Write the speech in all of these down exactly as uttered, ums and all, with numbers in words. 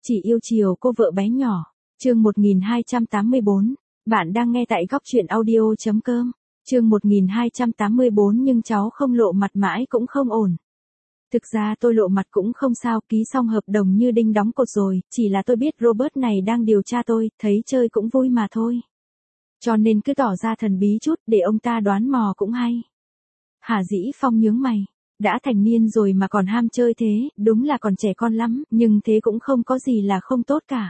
Chỉ yêu chiều cô vợ bé nhỏ. Chương một nghìn hai trăm tám mươi bốn. Bạn đang nghe tại góc truyện audio chấm com. Chương một nghìn hai trăm tám mươi bốn nhưng cháu không lộ mặt mãi cũng không ổn. Thực ra tôi lộ mặt cũng không sao, ký xong hợp đồng như đinh đóng cột rồi, chỉ là tôi biết Robert này đang điều tra tôi, thấy chơi cũng vui mà thôi. Cho nên cứ tỏ ra thần bí chút để ông ta đoán mò cũng hay. Hà Dĩ Phong nhướng mày. Đã thành niên rồi mà còn ham chơi thế, đúng là còn trẻ con lắm, nhưng thế cũng không có gì là không tốt cả.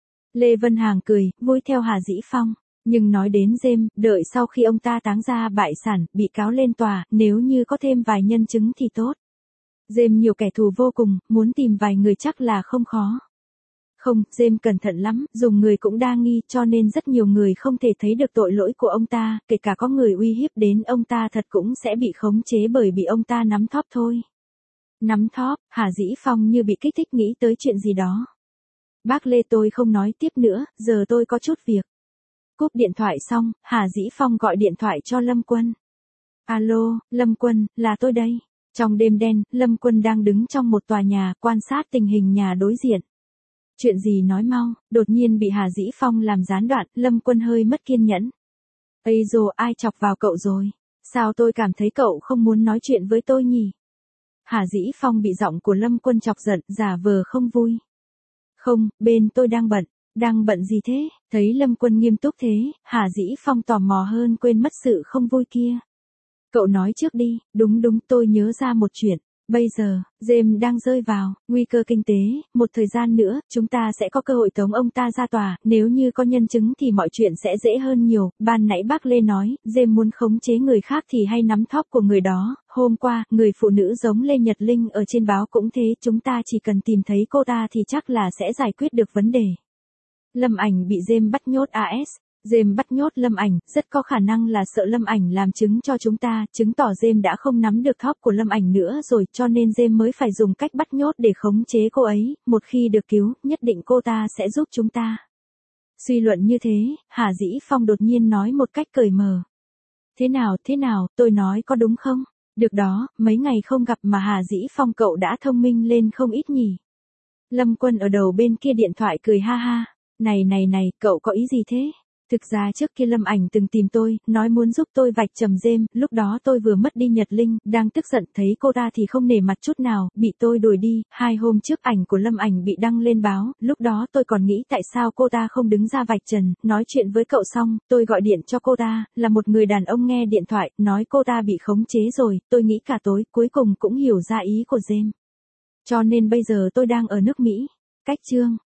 Lê Vân Hàng cười, vui theo Hà Dĩ Phong. Nhưng nói đến James, đợi sau khi ông ta táng ra bại sản, bị cáo lên tòa, nếu như có thêm vài nhân chứng thì tốt. James nhiều kẻ thù vô cùng, muốn tìm vài người chắc là không khó. Không, James cẩn thận lắm, dùng người cũng đa nghi, cho nên rất nhiều người không thể thấy được tội lỗi của ông ta, kể cả có người uy hiếp đến ông ta thật cũng sẽ bị khống chế bởi bị ông ta nắm thóp thôi. Nắm thóp, Hà Dĩ Phong như bị kích thích nghĩ tới chuyện gì đó. Bác Lê, tôi không nói tiếp nữa, giờ tôi có chút việc. Cúp điện thoại xong, Hà Dĩ Phong gọi điện thoại cho Lâm Quân. Alo, Lâm Quân, là tôi đây. Trong đêm đen, Lâm Quân đang đứng trong một tòa nhà, quan sát tình hình nhà đối diện. Chuyện gì nói mau, đột nhiên bị Hà Dĩ Phong làm gián đoạn, Lâm Quân hơi mất kiên nhẫn. Ây dồ, ai chọc vào cậu rồi? Sao tôi cảm thấy cậu không muốn nói chuyện với tôi nhỉ? Hà Dĩ Phong bị giọng của Lâm Quân chọc giận, giả vờ không vui. Không, bên tôi đang bận. Đang bận gì thế? Thấy Lâm Quân nghiêm túc thế, Hà Dĩ Phong tò mò hơn quên mất sự không vui kia. Cậu nói trước đi, đúng đúng tôi nhớ ra một chuyện. Bây giờ, James đang rơi vào nguy cơ kinh tế, một thời gian nữa, chúng ta sẽ có cơ hội tống ông ta ra tòa, nếu như có nhân chứng thì mọi chuyện sẽ dễ hơn nhiều. Ban nãy bác Lê nói, James muốn khống chế người khác thì hay nắm thóp của người đó, hôm qua, người phụ nữ giống Lê Nhật Linh ở trên báo cũng thế, chúng ta chỉ cần tìm thấy cô ta thì chắc là sẽ giải quyết được vấn đề. Lâm Ảnh bị James bắt nhốt a ét. James bắt nhốt Lâm Ảnh, rất có khả năng là sợ Lâm Ảnh làm chứng cho chúng ta, chứng tỏ James đã không nắm được thóp của Lâm Ảnh nữa rồi, cho nên James mới phải dùng cách bắt nhốt để khống chế cô ấy, một khi được cứu, nhất định cô ta sẽ giúp chúng ta. Suy luận như thế, Hà Dĩ Phong đột nhiên nói một cách cởi mở. Thế nào, thế nào, tôi nói có đúng không? Được đó, mấy ngày không gặp mà Hà Dĩ Phong cậu đã thông minh lên không ít nhỉ. Lâm Quân ở đầu bên kia điện thoại cười ha ha. Này này này, cậu có ý gì thế? Thực ra trước kia Lâm Ảnh từng tìm tôi, nói muốn giúp tôi vạch trần James, lúc đó tôi vừa mất đi Nhật Linh, đang tức giận thấy cô ta thì không nể mặt chút nào, bị tôi đuổi đi, hai hôm trước ảnh của Lâm Ảnh bị đăng lên báo, lúc đó tôi còn nghĩ tại sao cô ta không đứng ra vạch trần, nói chuyện với cậu xong, tôi gọi điện cho cô ta, là một người đàn ông nghe điện thoại, nói cô ta bị khống chế rồi, tôi nghĩ cả tối, cuối cùng cũng hiểu ra ý của James. Cho nên bây giờ tôi đang ở nước Mỹ. Cách chương